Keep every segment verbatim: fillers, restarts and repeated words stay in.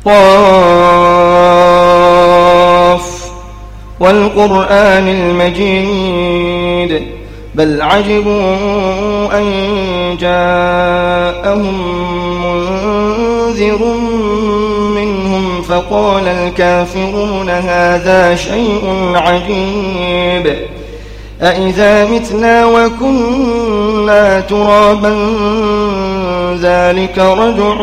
قاف والقرآن المجيد بل عجبوا أن جاءهم منذر منهم فقال الكافرون هذا شيء عجيب أإذا متنا وكنا ترابا ذلك رجع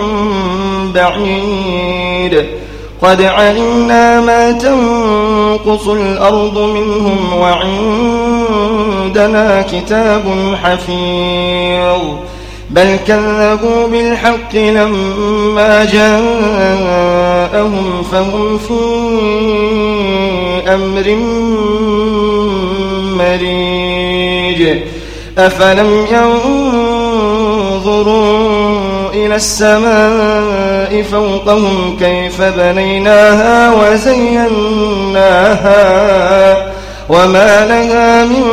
بعيد قد علمنا ما تنقص الأرض منهم وعندنا كتاب حفيظ بل كذبوا بالحق لما جاءهم فهم في أمر مريج أفلم ينظروا إلى السماء فوقهم كيف بنيناها وزيناها وما لها من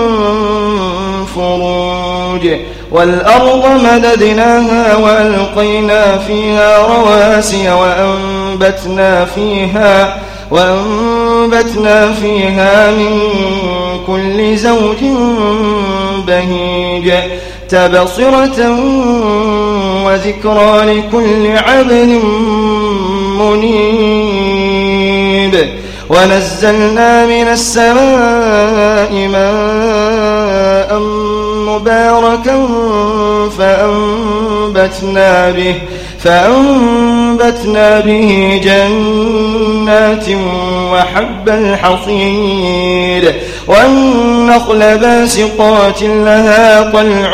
فروج والأرض مددناها وألقينا فيها رواسي وأنبتنا فيها وأنبتنا فيها من كل زوج بهيج تبصرة وذكرى لكل عبد منيب ونزلنا من السماء ماء مباركا فأنبتنا به فأنبتنا به جنات وحب الحصيد والنخل باسقات لها طلع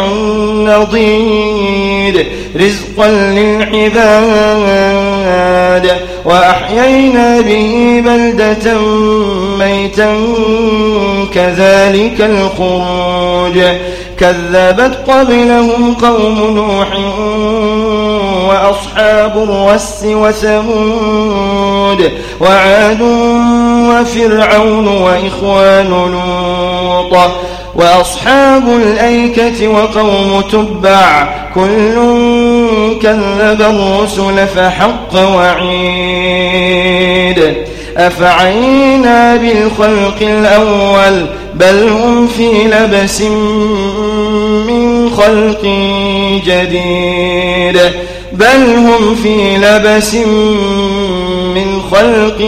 نضيد رزقا للعباد وأحيينا به بلدة ميتا كذلك الخروج كذبت قبلهم قوم نوح وأصحاب الرس وثمود وعاد وفرعون وإخوان لوط وأصحاب الأيكة وقوم تبع كل كذب الرسل فحق وعيد أفعينا بالخلق الأول بل هم في لبس من خلق جديد بل هم في لبس من خلق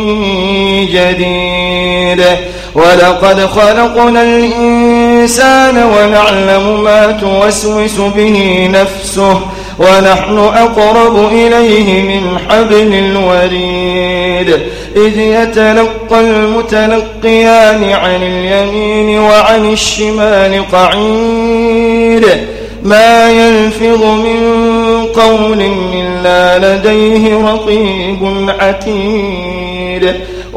جديد ولقد خلقنا الإنسان ونعلم ما توسوس به نفسه ونحن أقرب إليه من حبل الوريد إذ يتلقى المتلقيان عن اليمين وعن الشمال قعيد ما يلفظ من قول إلا لديه رقيب عتيد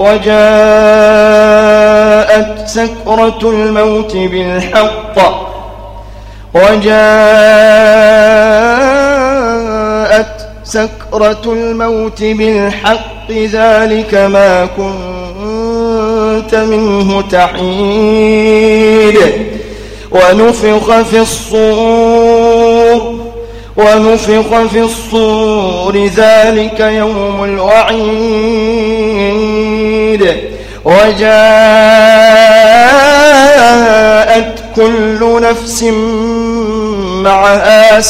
وجاءت سكرة الموت بالحق وجاءت سكرة الموت بالحق ذلك ما كنت منه تحيد ونفخ في الصور ونفخ في الصور ذلك يوم الوعيد وجاءت كل نفس معها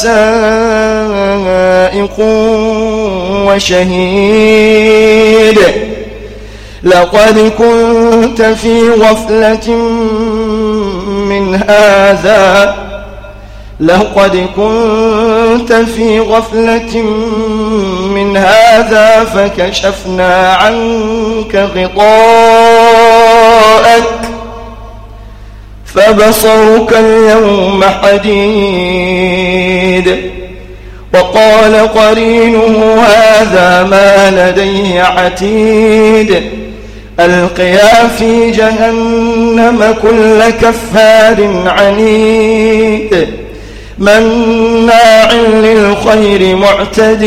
سائق وشهيد لقد كنت في غفلة من هذا لقد كنت في غفلة من هذا فكشفنا عنك غطاءك فبصرك اليوم حديد وقال قرينه هذا ما لدي عتيد ألقيا في جهنم كل كفار عنيد مناع للخير معتد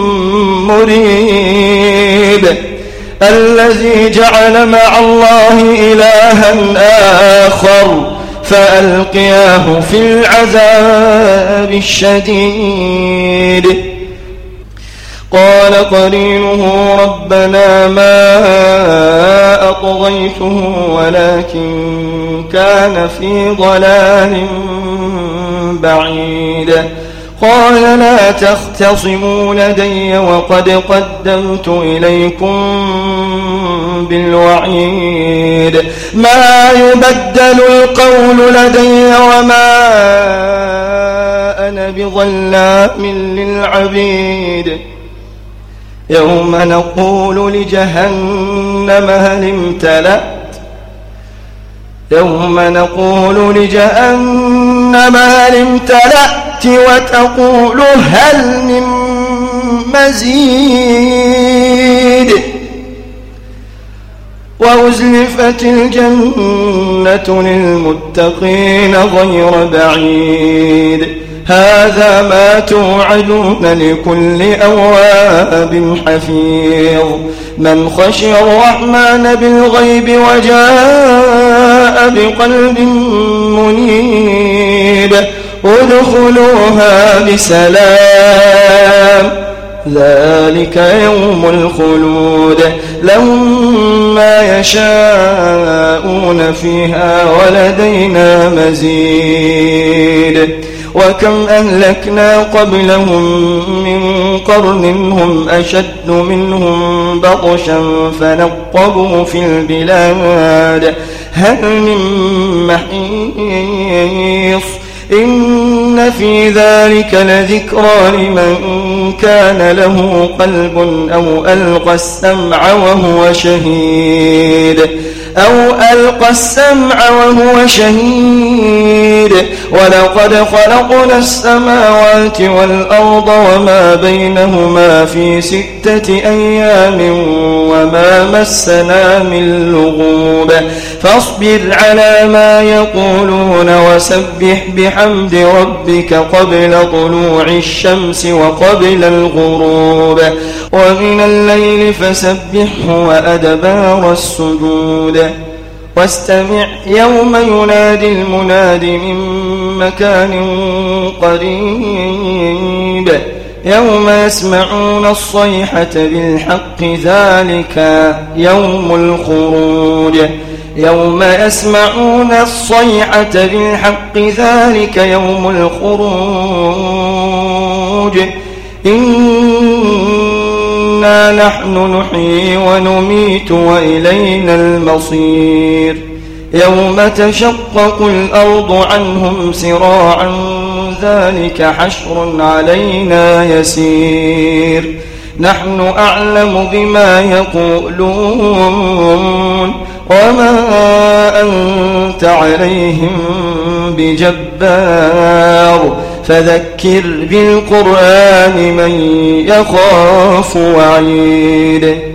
مريب الذي جعل مع الله إلها آخر فألقياه في العذاب الشديد قال قرينه ربنا ما أطغيته ولكن كان في ضلال بعيد قال لا تختصموا لدي وقد قدمت إليكم بالوعيد ما يبدل القول لدي وما أنا بظلام للعبيد يوم نقول لجهنم هل امتلأت يوم نقول لجهنم هل امتلأت وتقول هل من مزيد وأزلفت الجنة للمتقين غير بعيد هذا ما توعدون لكل أواب حفيظ من خشي الرحمن بالغيب وجاء بقلب منيب ادخلوها بسلام ذلك يوم الخلود لهم ما يشاءون فيها ولدينا مزيد وكم أهلكنا قبلهم من قرن هم أشد منهم بطشا فنقبوا في البلاد هل من محيص إن في ذلك لذكرى لمن كان له قلب أو ألقى السمع وهو شهيد أو ألقى السمع وهو شهيد ولقد خلقنا السماوات والأرض وما بينهما في ستة أيام وما مسنا من لغوب فاصبر على ما يقولون وسبح بحمد ربك قبل طلوع الشمس وقبل الغروب ومن الليل فسبحه وأدبار السجود واستمع يوم ينادي المناد من مكان قريب يوم يسمعون الصيحة بالحق ذلك يوم الخروج يوم يسمعون الصيحة بالحق ذلك يوم الخروج إنا نحن نحيي ونميت وإلينا المصير يوم تشقق الأرض عنهم سراعا ذلك حشر علينا يسير نحن أعلم بما يقولون وما أنت عليهم بجبار فذكر بالقرآن من يخاف وعيد